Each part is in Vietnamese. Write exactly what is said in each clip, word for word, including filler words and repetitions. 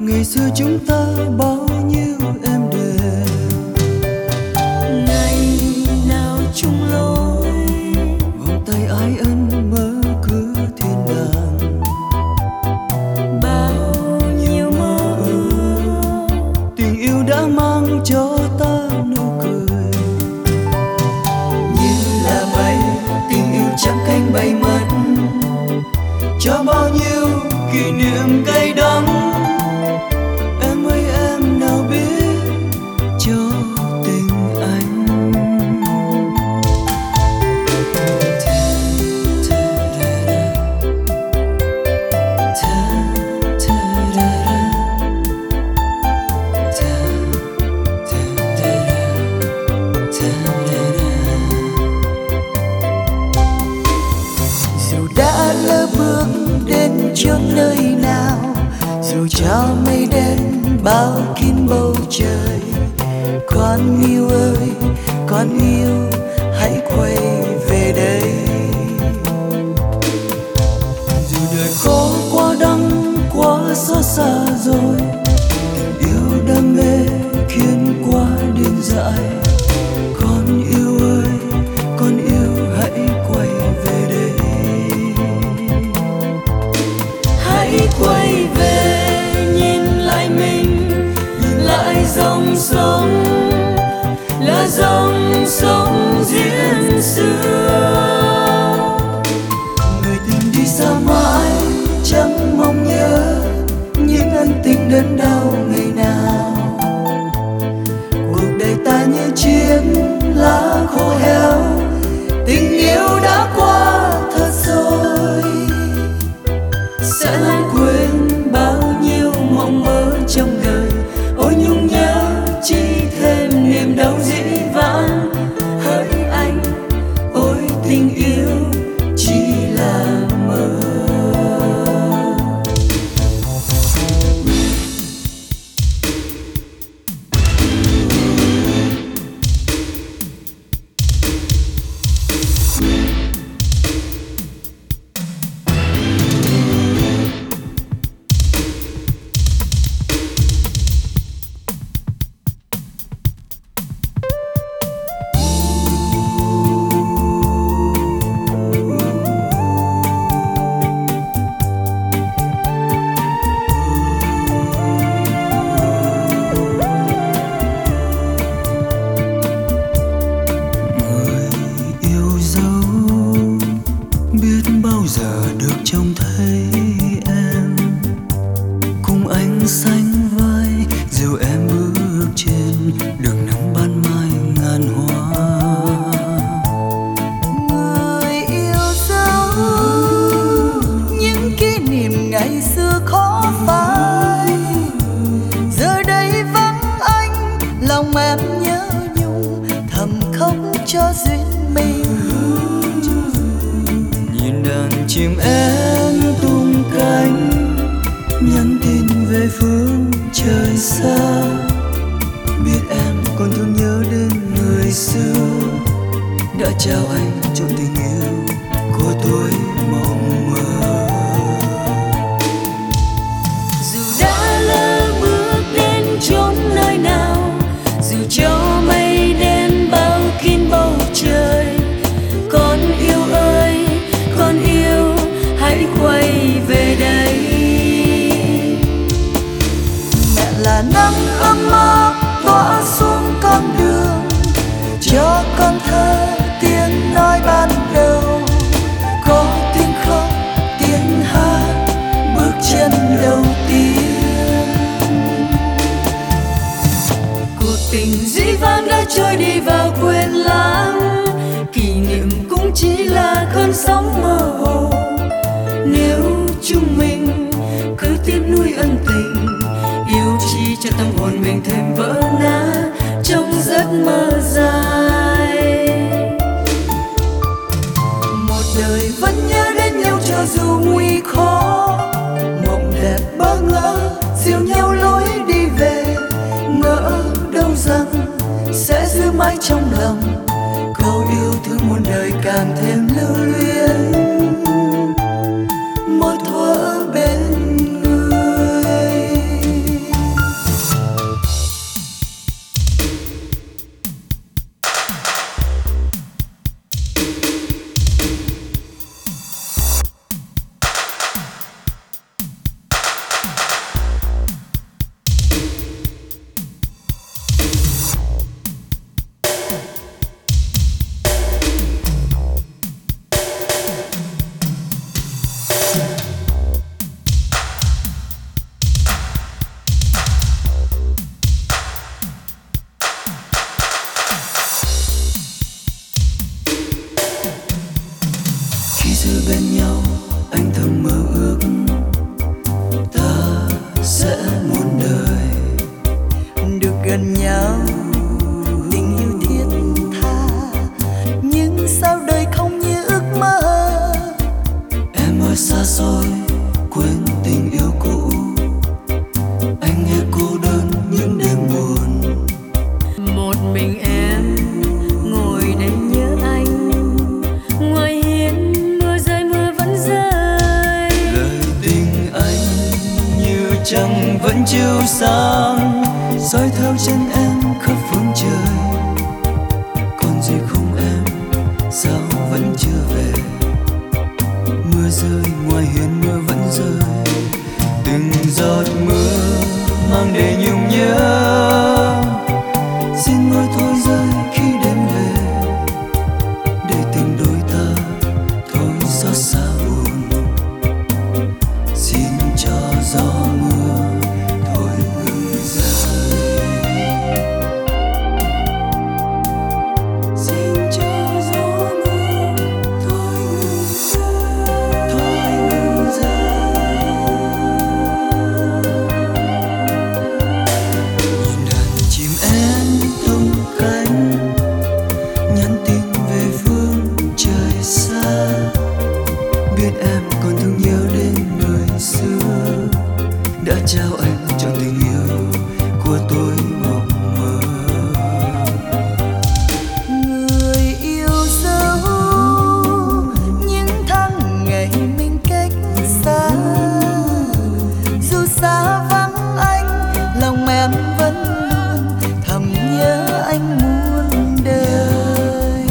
ngày xưa chúng ta bao nhiêu êm đềm. Ngày nào chung lối vòng tay ái ân mở cửa thiên đàng. Bao nhiêu mơ ước tình yêu đã mang cho ta nụ cười. Như là mây tình yêu chẳng cánh bay mất cho bao nhiêu kỷ niệm cay đắng. Em ơi em nào biết cho tình anh. Dù đã lỡ bước đến chốn nơi nào, dù cho mây đen bao kín bầu trời, con yêu ơi con yêu hãy quay về đây. Dù đời khó quá đắng quá xót xa rồi, tình yêu đam mê khiến quá điên dại. Con yêu ơi con yêu hãy quay về đây. Hãy quay về nhìn lại mình, nhìn lại dòng sông là dòng sông duyên xưa. Người tình đi xa mãi chẳng mong nhớ những ân tình đớn đau ngày nào. Cuộc đời ta như chiếc lá khô héo, tình yêu đã qua thật rồi. Sẽ lãng quên bao nhiêu mộng mơ trong đời. Ôi nhung nhớ chỉ thêm niềm đau dĩ vãng. Hỡi anh ôi tình yêu chỉ là mơ. Trông thấy em cùng anh sánh vai, dìu em bước trên đường nắng ban mai ngàn hoa. Người yêu dấu những kỷ niệm ngày xưa khó phai, giờ đây vắng anh lòng em nhớ nhung thầm khóc cho duyên mình. Nhìn đàn chim én tung cánh nhắn tin về phương trời xa. Biết em còn thương nhớ đến người xưa đã trao anh trọn tình yêu của tôi mộng mơ. Dù đã lỡ bước đến chốn nơi nào, dù cho mây đen bao kín bầu trời, con yêu ơi con yêu hãy quay về đây. Mẹ là nắng ấm áp tỏa xuống con đường, cho con thơ tiếng nói ban đầu. Có tiếng khóc tiếng hát bước chân đầu tiên. Cuộc tình dĩ vãng đã trôi đi và quên lãng, kỷ niệm cũng chỉ là cơn sóng mơ hồ. Nếu chúng mình cứ tiếp nuôi ân tình, yêu chi cho tâm hồn mình thêm vỡ nát trong giấc mơ dài. Một đời vẫn nhớ đến nhau cho dù nguy khó, mộng đẹp bỡ ngỡ dìu nhau lối đi về. Ngỡ đâu rằng sẽ giữ mãi trong lòng câu yêu thương muôn đời càng thêm lưu luyến. Một thuở bên người trăng vẫn chiếu sáng soi theo chân em khắp phương trời. Còn gì không em, sao vẫn chưa về? Mưa rơi ngoài hiên mưa vẫn rơi, từng giọt mưa mang đầy nhung nhớ. Xin mưa thôi rơi khi đêm về, để tình đôi ta thôi xót xa buồn. Xin cho gió mưa thôi ngừng rơi. Xin cho gió mưa thôi ngừng rơi, thôi ngừng rơi. Nhìn đàn chim én tung cánh, nhắn tin về phương trời xa. Biết em còn thương nhớ đến đời xưa, đã trao anh cho tình yêu của tôi mộng mơ. Người yêu dấu những tháng ngày mình cách xa, dù xa vắng anh lòng em vẫn luôn thầm nhớ anh muôn đời.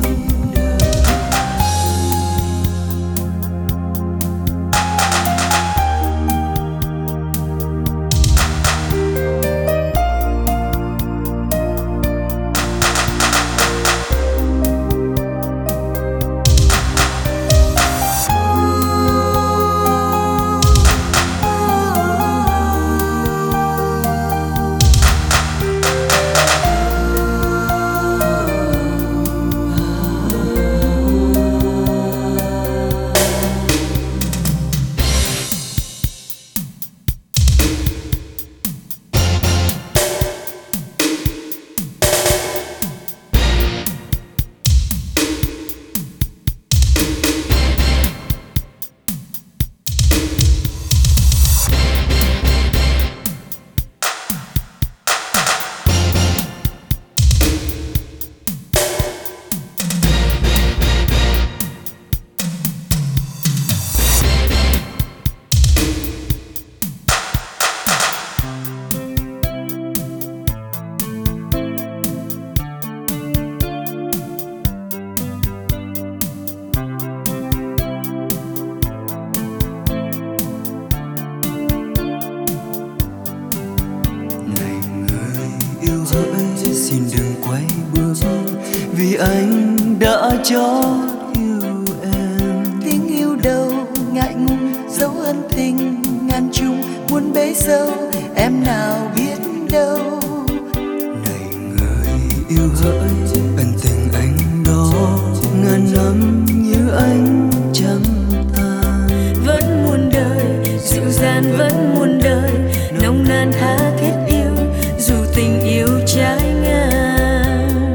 Xin đừng quay bước, vì anh đã chót yêu em. Tiếng yêu đâu ngại ngùng, dấu ân tình ngàn trùng muốn bấy dâu, em nào biết đâu. Này người yêu hỡi, ân tình anh đó ngàn năm như anh chẳng tan. Vẫn muôn đời dịu dàng, vẫn muôn đời nồng nàn tha thiết yêu, dù tình yêu trái ngang.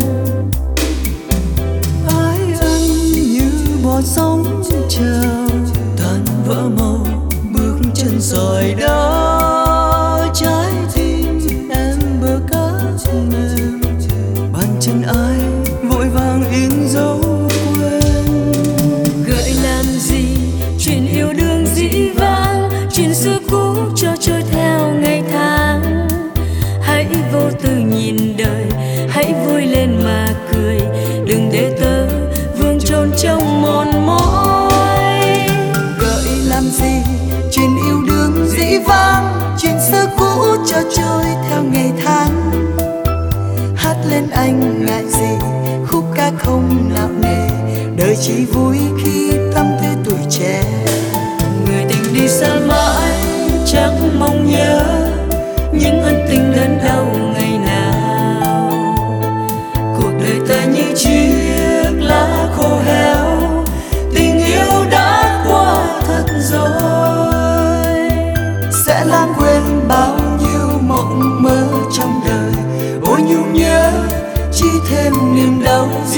Ái anh như bọt sóng trào, tan vỡ màu bước chân sỏi đá. Trái tim em bờ cát mềm, bàn chân ai vội vàng in dấu quên. Gợi làm gì chuyện yêu đương dĩ vãng, chuyện xưa cũ cho trôi theo ngày tháng. Hãy vô tư nhìn đời, hãy vui lên mà cười, đừng để tớ vương chôn trong mòn mỏi. Gợi làm gì chuyện yêu đương dĩ vãng, chuyện xưa cũ cho trôi theo ngày tháng. Hát lên anh ngại gì khúc ca không nặng nề, đời chỉ vui khi tâm tư tuổi trẻ. Người tình đi xa mãi chẳng mong nhớ những ân tình đớn đau ngày nào. Cuộc đời ta như chiếc lá khô héo, tình yêu đã qua thật rồi. Sẽ lãng quên bao nhiêu mộng mơ trong đời, ôi nhung nhớ chỉ thêm niềm đau